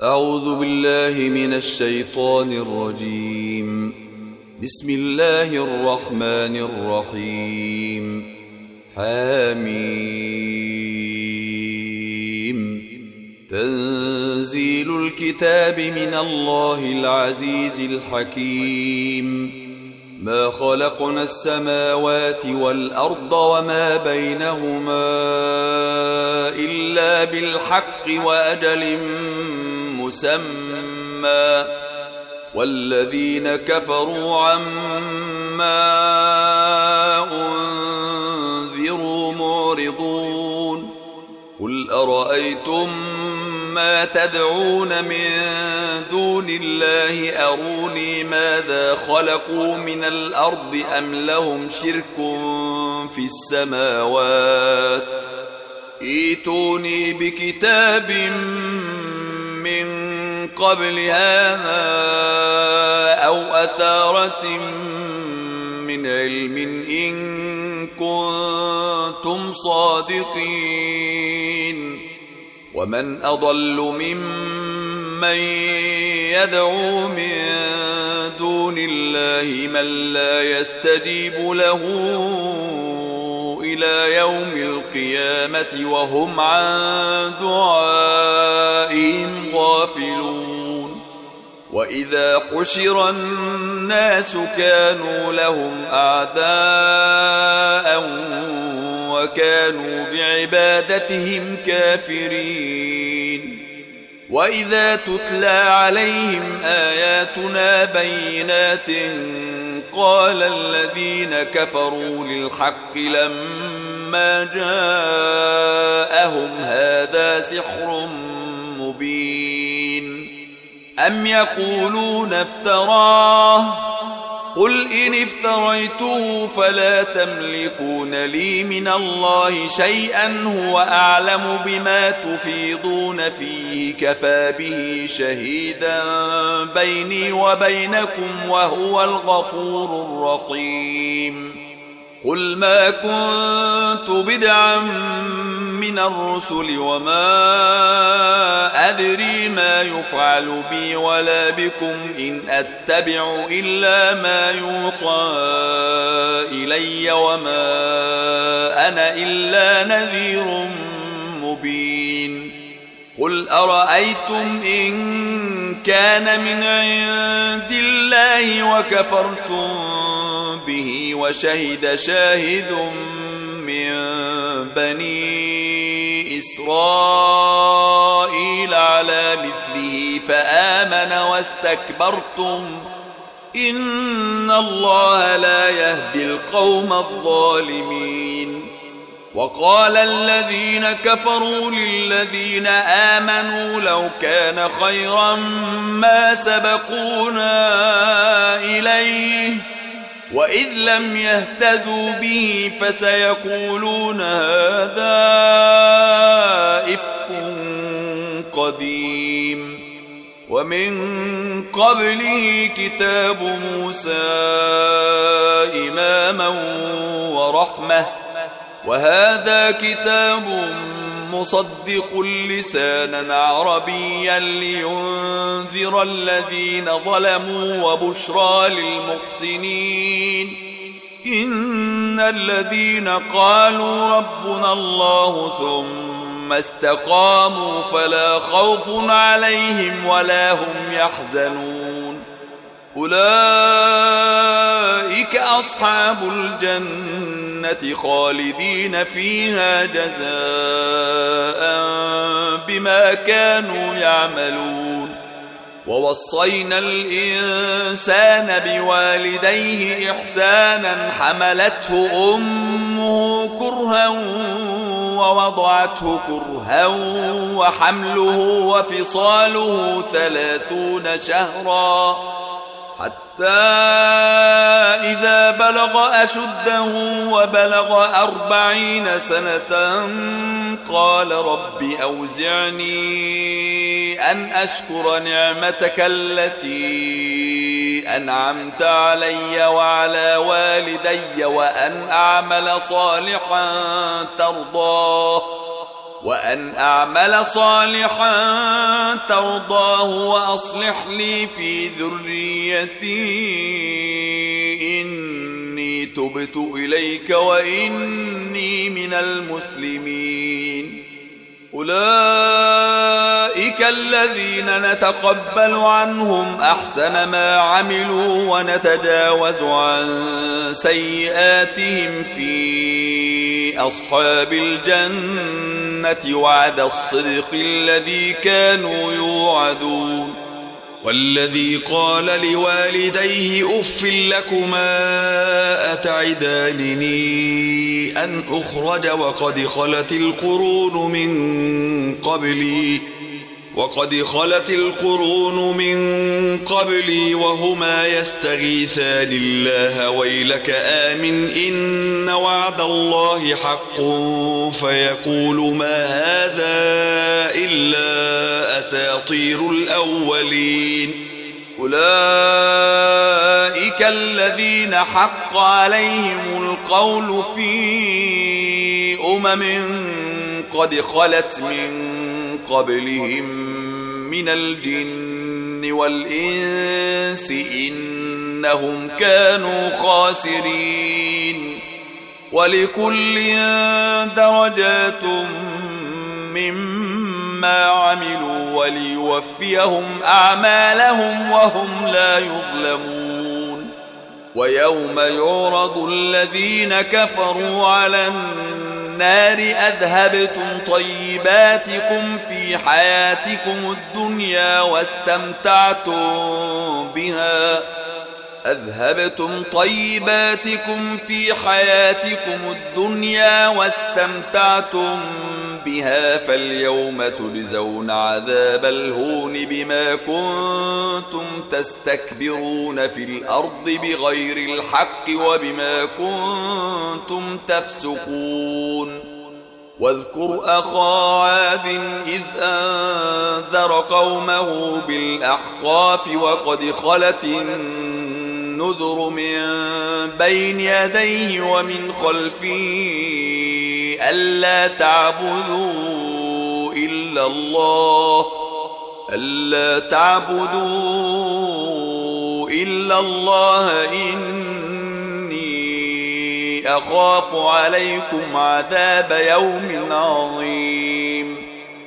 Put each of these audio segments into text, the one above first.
أعوذ بالله من الشيطان الرجيم. بسم الله الرحمن الرحيم. حميم. تنزيل الكتاب من الله العزيز الحكيم. ما خلقنا السماوات والأرض وما بينهما إلا بالحق وأجل مسمى، والذين كفروا عما أنذروا معرضون. قل أرأيتم ما تدعون من دون الله أروني ماذا خلقوا من الأرض أم لهم شرك في السماوات؟ ائتوني بكتاب من قبل هذا أو أثارة من علم إن كنتم صادقين. ومن أضل ممن يدعو من دون الله من لا يستجيب له إلى يوم القيامة وهم عن دعائهم غافلون. وإذا حشر الناس كانوا لهم أعداء وكانوا بعبادتهم كافرين. وإذا تتلى عليهم آياتنا بينات قال الذين كفروا للحق لما جاءهم هذا سحر مبين. أم يقولون افتراه؟ قل إن افتريته فلا تملكون لي من الله شيئا هو أعلم بما تفيضون فيه كفى به شهيدا بيني وبينكم وهو الغفور الرحيم. قل ما كنت بدعا من الرسل وما أدري ما يفعل بي ولا بكم إن أتبع إلا ما يوحى إلي وما أنا إلا نذير مبين. قل أرأيتم إن كان من عند الله وكفرتم به وشهد شاهد من بني إسرائيل على مثله فآمن واستكبرتم إن الله لا يهدي القوم الظالمين. وقال الذين كفروا للذين آمنوا لو كان خيرا ما سبقونا إليه وإذ لم يهتدوا به فسيقولون هذا إفك قديم. ومن قبله كتاب موسى إماما ورحمة وهذا كتاب مصدق لسانا عربيا لينذر الذين ظلموا وبشرى للمحسنين. إن الذين قالوا ربنا الله ثم استقاموا فلا خوف عليهم ولا هم يحزنون. أولئك أصحاب الجنة خالدين فيها جزاء بما كانوا يعملون. ووصينا الإنسان بوالديه إحسانا حملته أمه كرها ووضعته كرها وحمله وفصاله 30 شهرا حتى إذا بلغ أشده وبلغ 40 سنة قال رب أوزعني أن أشكر نعمتك التي أنعمت علي وعلى والدي وأن أعمل صالحا ترضاه وأن أعمل صالحا ترضاه وأصلح لي في ذريتي إني تبت إليك وإني من المسلمين. أولئك الذين نتقبل عنهم أحسن ما عملوا ونتجاوز عن سيئاتهم في أصحاب الجنة وعد الصدق الذي كانوا يوعدون. والذي قال لوالديه أف لكما أتعدانني أن أخرج وقد خلت القرون من قبلي وهما يستغيثان الله ويلك آمن إن وعد الله حق فيقول ما هذا إلا أساطير الأولين. أولئك الذين حق عليهم القول في قد خلت من قبلهم من الجن والإنس إنهم كانوا خاسرين. ولكل درجات مما عملوا وليوفيهم أعمالهم وهم لا يظلمون. ويوم يعرض الذين كفروا على النار أذهبتم طيباتكم في حياتكم الدنيا واستمتعتم بها فاليوم تجزون عذاب الهون بما كنتم تستكبرون في الأرض بغير الحق وبما كنتم تفسقون. واذكر أخا عاد إذ أنذر قومه بالأحقاف وقد خلت النذر من بين يديه ومن خلفه ألا تعبدوا إلا الله إني أخاف عليكم عذاب يوم عظيم.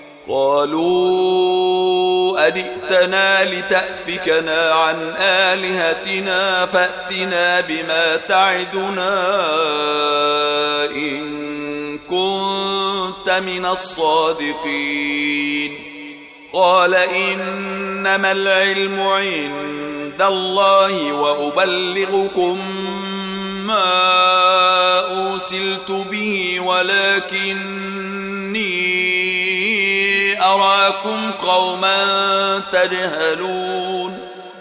قالوا أجئتنا لتأفكنا عن آلهتنا فأتنا بما تعدنا إن كنت من الصادقين. قال إنما العلم عند الله وأبلغكم ما أرسلت به ولكني أراكم قوما تجهلون.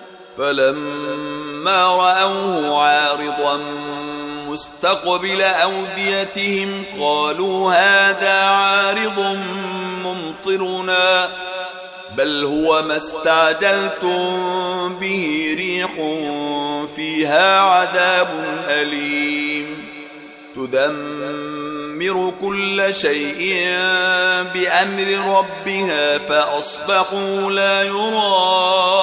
فلما رأوه عارضا مستقبل أوديتهم قالوا هذا عارض ممطرنا بل هو ما استعجلتم به ريح فيها عذاب أليم تدمر كل شيء بأمر ربها فأصبحوا لا يرى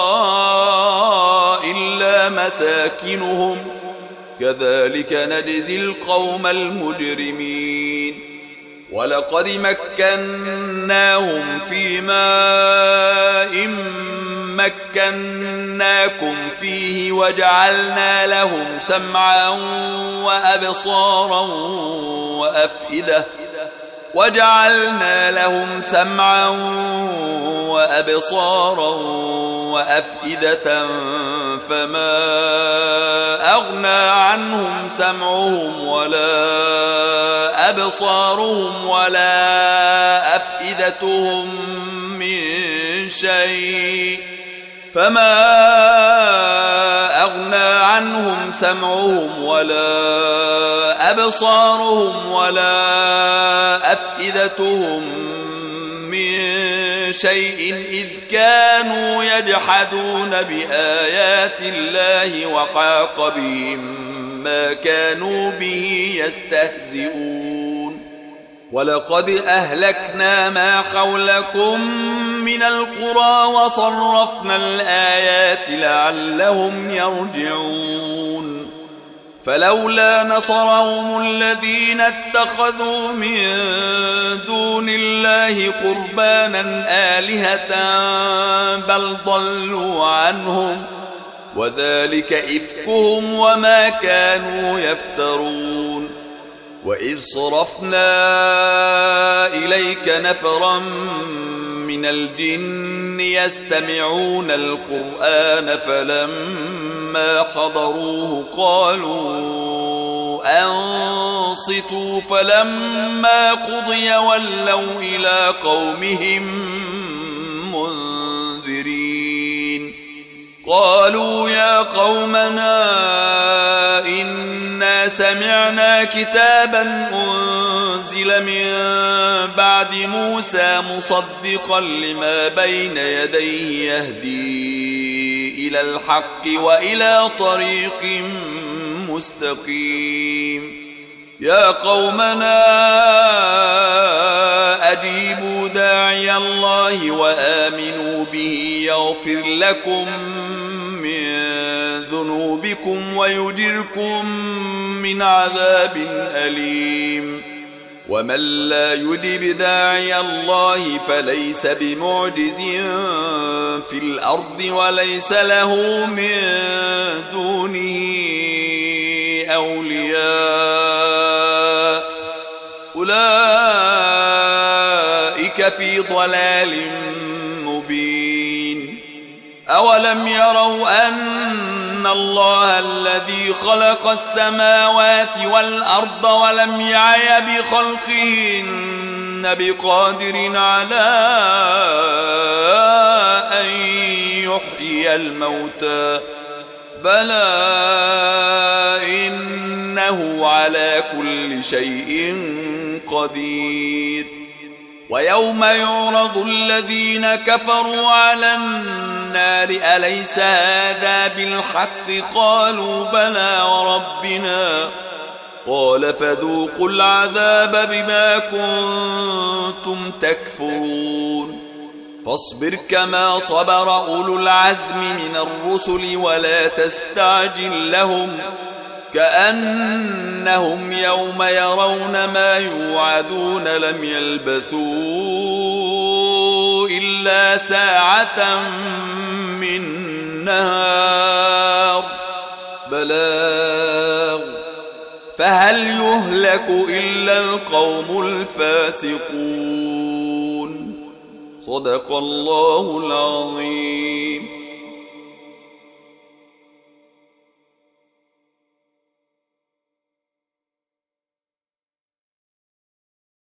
إلا مساكنهم كذلك نجزي القوم المجرمين. ولقد مكناهم في ماء مكناكم فيه وجعلنا لهم سمعا وأبصارا وأفئدة فما أغنى عنهم سمعهم ولا أبصارهم ولا أفئدتهم من شيء إذ كانوا يجحدون بآيات الله وحاق بهم ما كانوا به يستهزئون. ولقد أهلكنا ما حولكم من القرى وصرفنا الآيات لعلهم يرجعون فلولا نصرهم الذين اتخذوا من دون الله قربانا آلهة بل ضلوا عنهم وذلك إفكهم وما كانوا يفترون وإذ صرفنا إليك نفرا من الجن يستمعون القرآن فلما حضروه قالوا أنصتوا فلما قضي ولوا إلى قومهم منذرين قالوا يا قومنا إنا سمعنا كتابا أنزل من بعد موسى مصدقا لما بين يديه يهدي إلى الحق وإلى طريق مستقيم يا قومنا أجيبوا داعي الله وآمنوا به يغفر لكم من ذنوبكم ويجركم من عذاب أليم ومن لا يجب داعي الله فليس بمعجز في الأرض وليس له من دونه أولياء أولئك في ضلال مبين أولم يروا أن الله الذي خلق السماوات والأرض ولم يعي بخلقهن بقادر على أن يحيي الموتى بلى إنه على كل شيء قدير ويوم يعرض الذين كفروا على النار أليس هذا بالحق قالوا بلى وربنا قال فذوقوا العذاب بما كنتم تكفرون فاصبر كما صبر أولو العزم من الرسل ولا تستعجل لهم كأنهم يوم يرون ما يوعدون لم يلبثوا إلا ساعة من نهار بلاغ فهل يهلك إلا القوم الفاسقون صدق الله العظيم